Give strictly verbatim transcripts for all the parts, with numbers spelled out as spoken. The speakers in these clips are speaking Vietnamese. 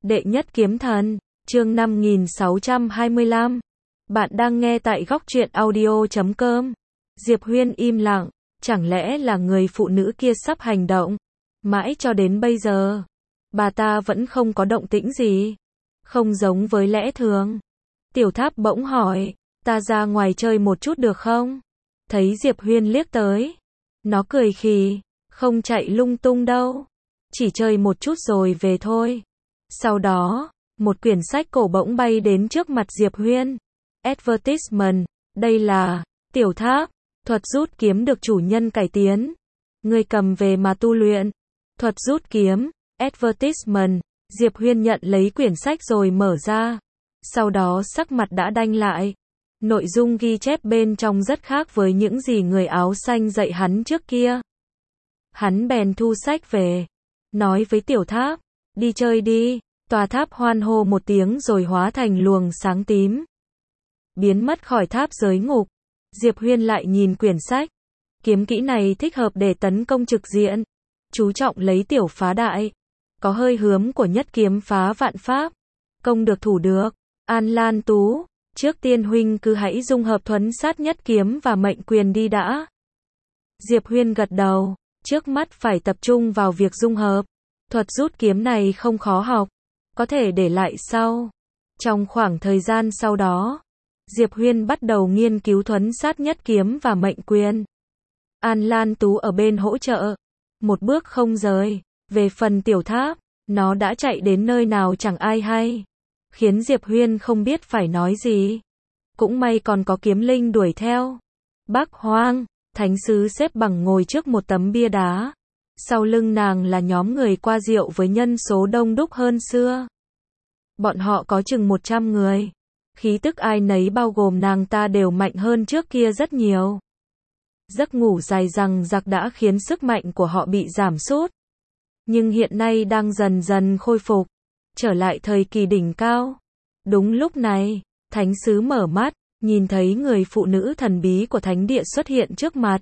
Đệ nhất kiếm thần, chương năm nghìn sáu trăm hai mươi lăm. Bạn đang nghe tại góc truyện audio chấm com. Diệp Huyên im lặng, chẳng lẽ là người phụ nữ kia sắp hành động? Mãi cho đến bây giờ, bà ta vẫn không có động tĩnh gì. Không giống với lẽ thường. Tiểu Tháp bỗng hỏi, ta ra ngoài chơi một chút được không? Thấy Diệp Huyên liếc tới. Nó cười khì, không chạy lung tung đâu. Chỉ chơi một chút rồi về thôi. Sau đó, một quyển sách cổ bỗng bay đến trước mặt Diệp Huyên. Advertisement, đây là, Tiểu Tháp, thuật rút kiếm được chủ nhân cải tiến. Người cầm về mà tu luyện. Thuật rút kiếm, advertisement, Diệp Huyên nhận lấy quyển sách rồi mở ra. Sau đó sắc mặt đã đanh lại. Nội dung ghi chép bên trong rất khác với những gì người áo xanh dạy hắn trước kia. Hắn bèn thu sách về, nói với Tiểu Tháp, đi chơi đi. Tòa tháp hoan hô một tiếng rồi hóa thành luồng sáng tím. Biến mất khỏi tháp giới ngục. Diệp Huyên lại nhìn quyển sách. Kiếm kỹ này thích hợp để tấn công trực diện. Chú trọng lấy tiểu phá đại. Có hơi hướng của nhất kiếm phá vạn pháp. Công được thủ được. An Lan Tú, trước tiên huynh cứ hãy dung hợp thuấn sát nhất kiếm và mệnh quyền đi đã. Diệp Huyên gật đầu. Trước mắt phải tập trung vào việc dung hợp. Thuật rút kiếm này không khó học. Có thể để lại sau. Trong khoảng thời gian sau đó, Diệp Huyên bắt đầu nghiên cứu thuấn sát nhất kiếm và mệnh quyền. An Lan Tú ở bên hỗ trợ. Một bước không rời. Về phần Tiểu Tháp, nó đã chạy đến nơi nào chẳng ai hay. Khiến Diệp Huyên không biết phải nói gì. Cũng may còn có kiếm linh đuổi theo. Bắc Hoang, thánh sứ xếp bằng ngồi trước một tấm bia đá. Sau lưng nàng là nhóm người qua rượu với nhân số đông đúc hơn xưa. Bọn họ có chừng một trăm người. Khí tức ai nấy bao gồm nàng ta đều mạnh hơn trước kia rất nhiều. Giấc ngủ dài dằng dặc đã khiến sức mạnh của họ bị giảm sút. Nhưng hiện nay đang dần dần khôi phục. Trở lại thời kỳ đỉnh cao. Đúng lúc này, thánh sứ mở mắt, nhìn thấy người phụ nữ thần bí của thánh địa xuất hiện trước mặt.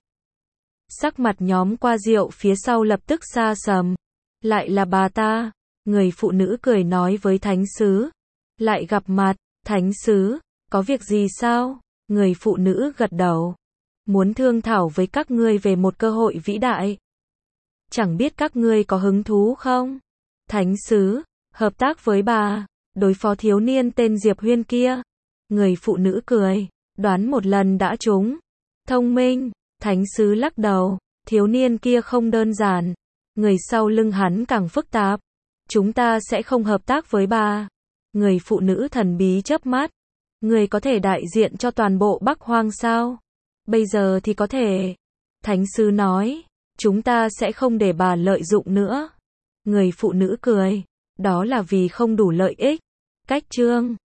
Sắc mặt nhóm qua rượu phía sau lập tức xa sầm. Lại là bà ta. Người phụ nữ cười nói với thánh sứ. Lại gặp mặt, thánh sứ, có việc gì sao? Người phụ nữ gật đầu. Muốn thương thảo với các ngươi về một cơ hội vĩ đại. Chẳng biết các ngươi có hứng thú không? Thánh sứ, hợp tác với bà, đối phó thiếu niên tên Diệp Huyên kia. Người phụ nữ cười, đoán một lần đã trúng. Thông minh. Thánh sứ lắc đầu, thiếu niên kia không đơn giản, người sau lưng hắn càng phức tạp. Chúng ta sẽ không hợp tác với bà. Người phụ nữ thần bí chớp mắt. Người có thể đại diện cho toàn bộ Bắc Hoang sao? Bây giờ thì có thể. Thánh sứ nói, chúng ta sẽ không để bà lợi dụng nữa. Người phụ nữ cười, đó là vì không đủ lợi ích. Cách chương